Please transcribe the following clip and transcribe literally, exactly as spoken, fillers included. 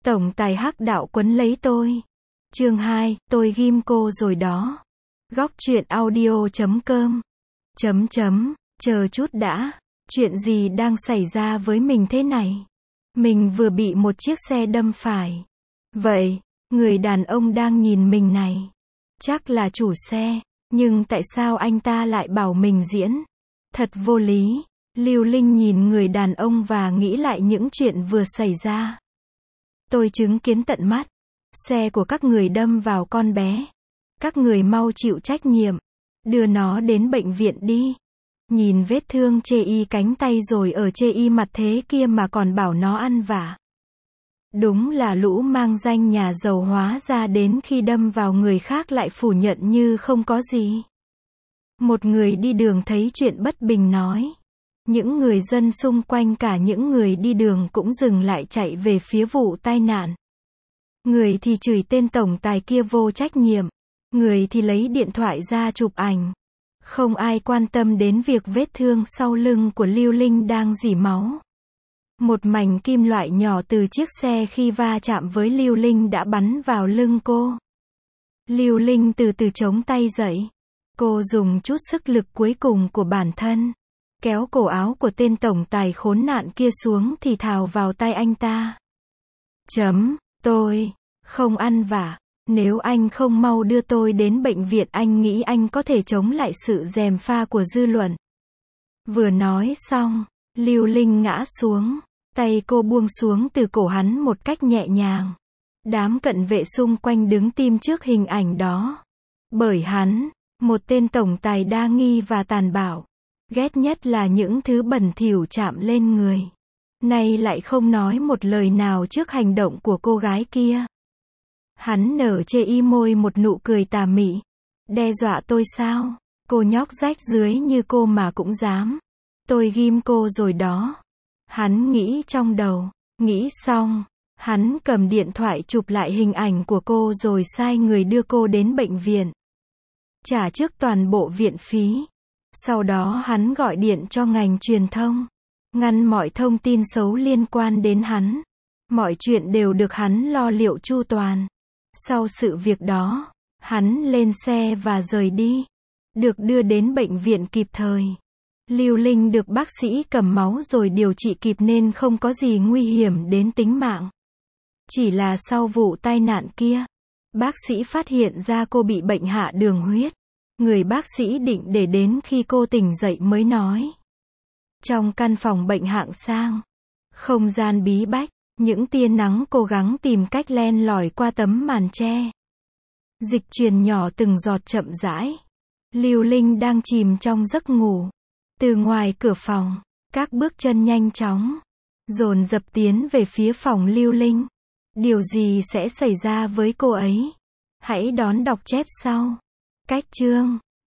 Tổng tài hắc đạo quấn lấy tôi. Chương hai, tôi ghim cô rồi đó. Góc truyện audio chấm com. Chấm chấm, chờ chút đã. Chuyện gì đang xảy ra với mình thế này? Mình vừa bị một chiếc xe đâm phải. Vậy, người đàn ông đang nhìn mình này, chắc là chủ xe, nhưng tại sao anh ta lại bảo mình diễn? Thật vô lý. Lưu Linh nhìn người đàn ông và nghĩ lại những chuyện vừa xảy ra. Tôi chứng kiến tận mắt. Xe của các người đâm vào con bé. Các người mau chịu trách nhiệm. Đưa nó đến bệnh viện đi. Nhìn vết thương chê y cánh tay rồi ở chê y mặt thế kia mà còn bảo nó ăn vạ. Đúng là lũ mang danh nhà giàu, hóa ra đến khi đâm vào người khác lại phủ nhận như không có gì. Một người đi đường thấy chuyện bất bình nói. Những người dân xung quanh, cả những người đi đường cũng dừng lại chạy về phía vụ tai nạn. Người thì chửi tên tổng tài kia vô trách nhiệm. Người thì lấy điện thoại ra chụp ảnh. Không ai quan tâm đến việc vết thương sau lưng của Lưu Linh đang rỉ máu. Một mảnh kim loại nhỏ từ chiếc xe khi va chạm với Lưu Linh đã bắn vào lưng cô. Lưu Linh từ từ chống tay dậy. Cô dùng chút sức lực cuối cùng của bản thân, kéo cổ áo của tên tổng tài khốn nạn kia xuống thì thào vào tai anh ta. Chấm, tôi không ăn vạ. Nếu anh không mau đưa tôi đến bệnh viện, anh nghĩ anh có thể chống lại sự gièm pha của dư luận. Vừa nói xong, Lưu Linh ngã xuống. Tay cô buông xuống từ cổ hắn một cách nhẹ nhàng. Đám cận vệ xung quanh đứng tim trước hình ảnh đó. Bởi hắn, một tên tổng tài đa nghi và tàn bạo, ghét nhất là những thứ bẩn thỉu chạm lên người. Nay lại không nói một lời nào trước hành động của cô gái kia. Hắn nở chê y môi một nụ cười tà mị. Đe dọa tôi sao? Cô nhóc rách rưới như cô mà cũng dám. Tôi ghim cô rồi đó. Hắn nghĩ trong đầu. Nghĩ xong, hắn cầm điện thoại chụp lại hình ảnh của cô rồi sai người đưa cô đến bệnh viện. Trả trước toàn bộ viện phí. Sau đó hắn gọi điện cho ngành truyền thông, ngăn mọi thông tin xấu liên quan đến hắn. Mọi chuyện đều được hắn lo liệu chu toàn. Sau sự việc đó, hắn lên xe và rời đi. Được đưa đến bệnh viện kịp thời. Lưu Linh được bác sĩ cầm máu rồi điều trị kịp nên không có gì nguy hiểm đến tính mạng. Chỉ là sau vụ tai nạn kia, bác sĩ phát hiện ra cô bị bệnh hạ đường huyết. Người bác sĩ định để đến khi cô tỉnh dậy mới nói. Trong căn phòng bệnh hạng sang, không gian bí bách, những tia nắng cố gắng tìm cách len lỏi qua tấm màn che. Dịch truyền nhỏ từng giọt chậm rãi. Lưu Linh đang chìm trong giấc ngủ. Từ ngoài cửa phòng, các bước chân nhanh chóng dồn dập tiến về phía phòng Lưu Linh. Điều gì sẽ xảy ra với cô ấy? Hãy đón đọc chép sau. Cách chương